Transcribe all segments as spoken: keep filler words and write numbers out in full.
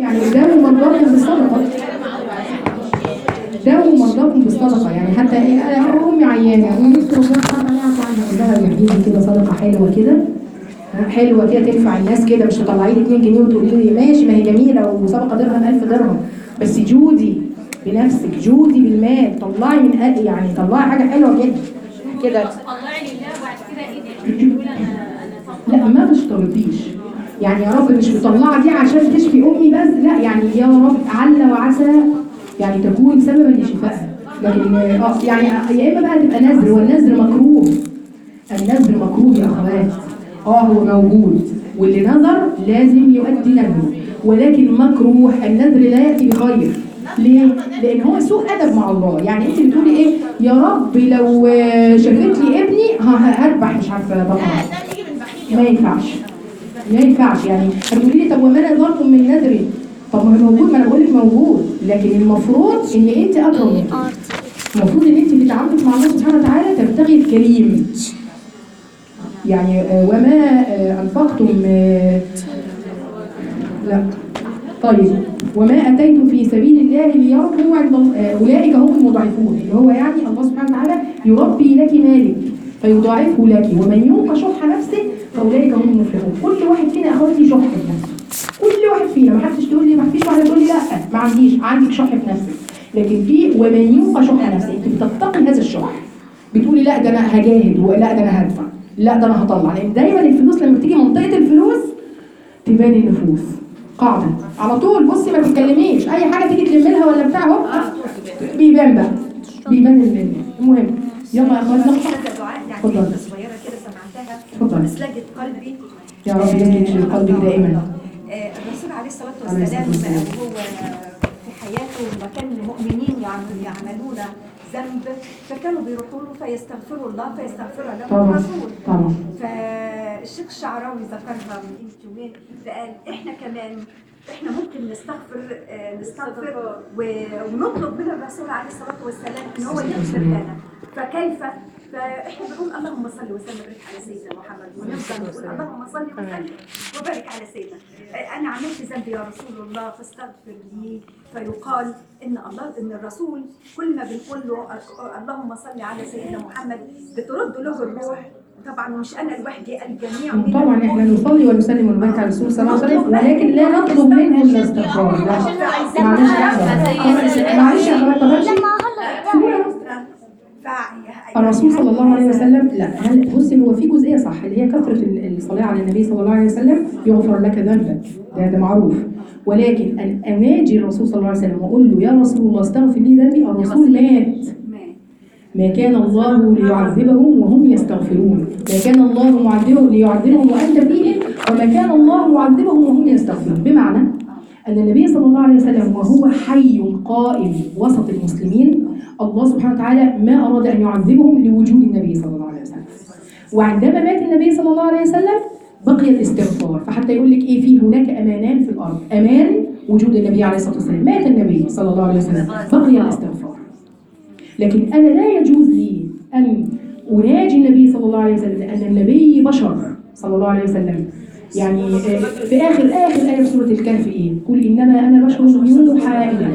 يعني داووا مرضاكم بالصدقه، داووا مرضاكم بالصدقه. يعني حتى ايه، انا امي عيانه يعني نفسي ربنا سبحانه وتعالى يعفو عنها، قول لها يا حبيبي كده صدقه حلوه كده، حلوه كده تنفع الناس كده، مش تطلعي لي اتنين جنيه وتقولي لي ماشي ما هي جميله وصدقه درهم ألف درهم، بس جودي بنفسك، جودي بالمال، طلعي من أ- يعني طلعي حاجه حلوه جدا كده. طلعي لله وبعد كده ايه تقول انا لا ما تشترطيش، يعني يا رب مش مطلعه دي عشان تشفي امي بس، لا يعني يا رب عل وعسى يعني تكون سببا لشفائها. لكن اه يعني يا اما بقى تبقى نذر، والنذر مكروه، النذر مكروه يا اخوات. اه هو موجود واللي نذر لازم يؤدي نذره، ولكن مكروه، النذر لا ياتي بخير. ليه؟ لان هو سوء ادب مع الله. يعني انت بتقولي ايه، يا رب لو شفت لي ابني هذبح مش عارفه بقره، ما ينفعش ما ينفعش. يعني هتقولي لي طب وما نذرتم من نذر، طب ما هو موجود، ما انا بقول لك موجود، لكن المفروض ان انت اكرم من كده. المفروض ان انت في تعاملك مع الله سبحانه وتعالى تبتغي الكريم. يعني آه، وما آه، انفقتم آه، لا طيب، وما اتيتم في سبيل الله ليربوا عند الله، آه، اولئك هم المضاعفون، اللي هو يعني الله سبحانه وتعالى يربي لك مالك فيضاعفه لك، ومن يوق شح نفسه فاولئك هم المفلحون. كل واحد فينا يا اخواتي شح في نفسه، كل واحد فينا، ما حدش تقول لي، ما فيش واحده تقول لي لا ما عنديش، عندك شح في نفسك، لكن في ومن يوق شح نفسه، انت بتتقي هذا الشح، بتقولي لا ده انا هجاهد، ولا ده انا هدفع، لا ده انا هطلع. لان دايما الفلوس لما بتيجي منطقه الفلوس تبان النفوس، قاعده على طول. بصي ما تتكلميش، اي حاجه تيجي تلم لها ولا بتاع هوب بيبان بقى، بيبان ال- المهم. يلا يا اخواتنا دعاء يعني اتفضل. كلمة صغيرة كده سمعتها اتفضل. مسلجة قلبي. يا رب يسلك في قلبك دائما. آه، الرسول عليه الصلاة عليه الصلاة والسلام والسلام. وهو في حياته لما كان المؤمنين يعمل- يعملون ذنب فكانوا بيروحوا له فيستغفروا الله فيستغفر لهم طبعا الرسول. طبعا. فالشيخ الشعراوي ذكرها من قيمة يومين، فقال احنا كمان احنا ممكن نستغفر آه، نستغفر و- ونطلب من الرسول عليه الصلاة والسلام ان هو يغفر لنا، فكيف؟ فاحنا بنقول اللهم صل وسلم وبارك على سيدنا محمد، ونفضل نقول اللهم صل وسلم وبارك على سيدنا. انا عملت ذنب يا رسول الله فاستغفر لي، فيقال ان الله ان الرسول كل ما بنقول له اللهم صل على سيدنا محمد بترد له الروح. طبعا مش انا لوحدي، الجميع من طبعا احنا المؤمنين. نصلي ونسلم ونبارك على الرسول صلى الله عليه وسلم، ولكن لا نطلب منه الاستغفار. لا معلش يا اخوات، معلش يا اخوات، الرسول صلى الله عليه وسلم لا هل بصي هو في جزئيه صح اللي هي كثره الصلاه على النبي صلى الله عليه وسلم يغفر لك ذنبك، ده ده معروف، ولكن ان اناجي الرسول صلى الله عليه وسلم واقول له يا رسول الله استغفر لي ذنبي، الرسول مات، ما كان الله ليعذبهم وهم يستغفرون، ما كان الله معذبهم ليعذبهم وانت فيهم، وما كان الله معذبهم وهم يستغفرون. بمعنى أن النبي صلى الله عليه وسلم وهو حي قائم وسط المسلمين، الله سبحانه وتعالى ما أراد أن يعذبهم لوجود النبي صلى الله عليه وسلم. وعندما مات النبي صلى الله عليه وسلم بقي الاستغفار، فحتى يقول لك إيه، في هناك أمانان في الأرض، أمان وجود النبي عليه الصلاة والسلام، مات النبي صلى الله عليه وسلم بقي الاستغفار. لكن أنا لا يجوز لي أن أناجي النبي صلى الله عليه وسلم لأن النبي بشر صلى الله عليه وسلم. يعني في آخر آخر آية في سورة الكهف إيه؟ قل إنما أنا بشر يوحى إلي،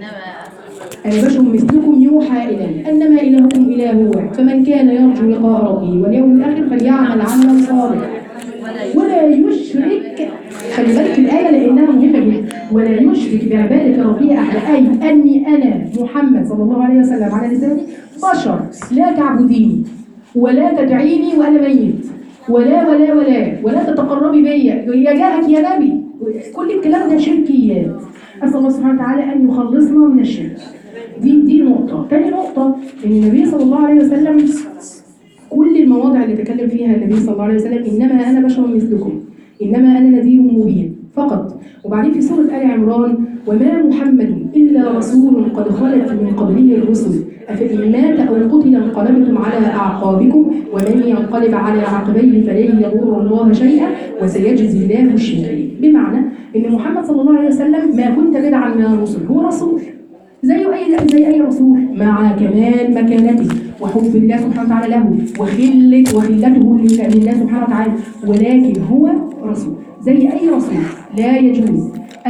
أنا بشر مثلكم يوحى إلي أنما إلهكم إله واحد، فمن كان يرجو لقاء ربه واليوم الآخر فليعمل عملا صالحا ولا يشرك، خلي بالك الآية لأنها مهمة جدا، ولا يشرك بعبادة ربه أحد، أي أني أنا محمد صلى الله عليه وسلم على لساني بشر، لا تعبديني ولا تدعيني وأنا ميت، ولا ولا ولا ولا تتقربي بيا يا جاهك يا نبي، كل الكلام ده شركيات. أسأل الله سبحانه وتعالى أن يخلصنا من الشرك. دي دي نقطة. تاني نقطة إن النبي صلى الله عليه وسلم كل المواضع اللي تكلم فيها النبي صلى الله عليه وسلم إنما أنا بشر مثلكم، إنما أنا نذير مبين فقط. وبعدين في سورة آل عمران وما محمد إلا رسول قد خلت من قبله الرسل أفإن مات أو قتل انقلبتم على أعقابكم ومن ينقلب على عقبيه فلن يضر الله شيئا وسيجزي الله الشاكرين. بمعنى إن محمد صلى الله عليه وسلم ما كنت بدعا من الرسل، هو رسول زي أي زي أي رسول مع كمال مكانته وحب الله سبحانه وتعالى له وخلة وخلته لله سبحانه وتعالى، ولكن هو رسول زي أي رسول. لا يجوز أن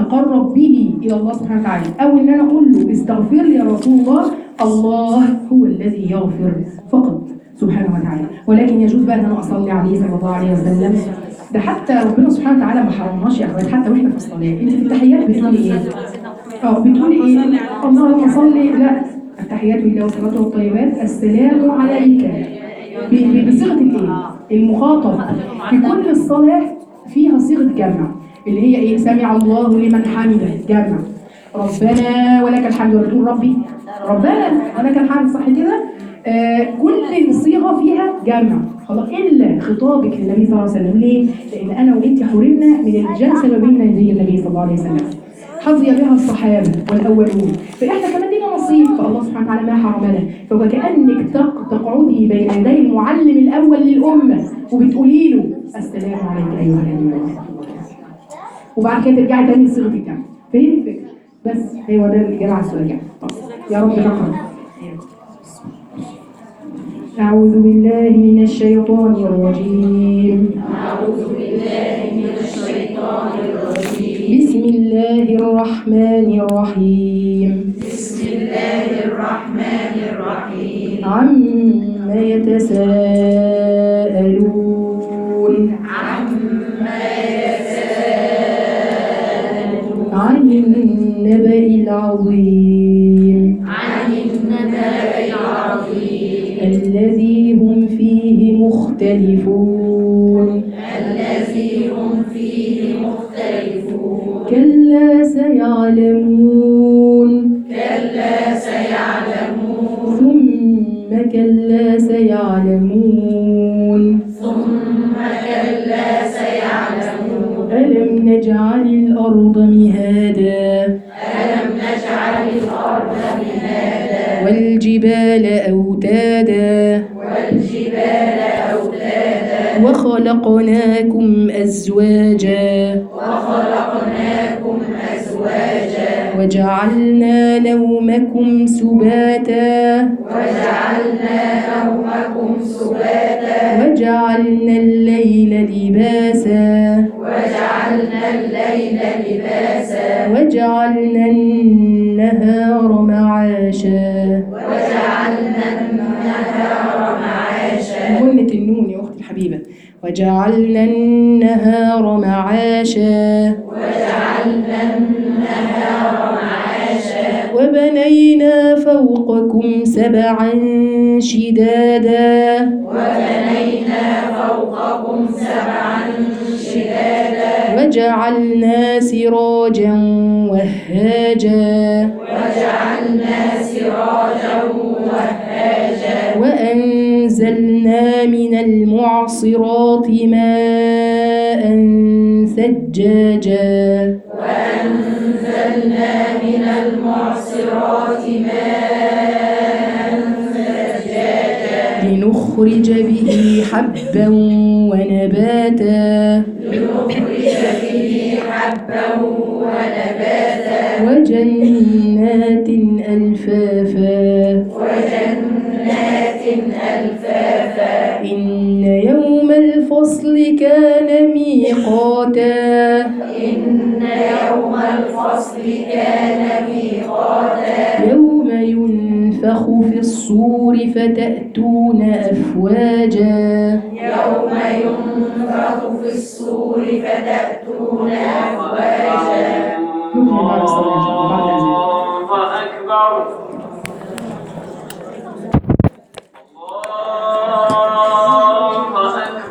اتقرب به الى الله سبحانه وتعالى، او ان انا اقول له استغفر لي يا رسول الله، الله هو الذي يغفر فقط سبحانه وتعالى. ولكن يجوز بقى ان انا اصلي عليه صلى الله عليه وسلم. ده حتى ربنا سبحانه وتعالى ما حرمناش يا اخوات، حتى واحنا في الصلاه انت في التحيات بتقولي ايه؟ اه بتقولي ايه؟ اللهم صل، لا التحيات لله والصلاه والطيبات السلام عليك، ب- ب- بصيغه الايه؟ المخاطب. في كل الصلاه فيها صيغه جمع اللي هي ايه؟ سمع الله لمن حمده، جمع. ربنا ولك الحمد، ولا تقول ربي؟ ربنا ولك الحمد، صح كده؟ آه كل صيغه فيها جمع خلاص، الا خطابك للنبي صلى الله عليه وسلم. ليه؟ لان انا وانت حرمنا من الجلسه ما بين يدي النبي صلى الله عليه وسلم، حظي بها الصحابه والاولون، فاحنا كمان لينا نصيب، فالله سبحانه وتعالى ما حرمنا. فكانك تق- تقعدي بين يدي المعلم الاول للامه وبتقولي له السلام عليك ايها النبي، وبعد كده ترجعي تاني لصيغه الجمع. فهي دي الفكره، بس هو ده الاجابه على السؤال يعني. يا رب نقرا. أعوذ بالله من الشيطان الرجيم. أعوذ بالله من الشيطان الرجيم. بسم الله الرحمن الرحيم. بسم الله الرحمن الرحيم. عما يتساءلون. عما يتساءلون. عن النبأ العظيم. عن النبأ العظيم. الذي هم فيه مختلفون. الذي هم فيه مختلفون. كلا سيعلمون. كلا سيعلمون. ثم كلا سيعلمون. ثم كلا سيعلمون. ألم نجعل الأرض مهادا. ألم نجعل الأرض مهادا. والجبال أوتادا. والجبال أوتادا. وخلقناكم أزواجا. وخلقناكم أزواجا. وجعلنا نومكم سباتا. وجعلنا نومكم سباتا. وجعلنا الليل لباسا. وجعلنا الليل لباسا. وجعلنا النهار معاشا. وجعلنا النهار معاشا. غنة النون يا أختي الحبيبة. وجعلنا النهار معاشا. وجعلنا النهار معاشا. وبنينا فوقكم سبعا شدادا. وبنينا فوقكم سبعا شدادا. وجعلنا سراجا وهاجا. وجعلنا سراجا وهاجا. وأنزلنا من المعصرات ماء ثجاجا. وأنزلنا من المعصرات ماء ثجاجا. لنخرج به حبا ونباتا. لنخرج به حبا ونباتا. وجنات ألفافا. وجنات ألفافا. إن يوم الفصل كان ميقاتا. إن يوم الفصل كان ميقاتا. يوم ينفخ في الصور فتأتون أفواجا. يوم ينفخ في الصور فتأتون أفواجا.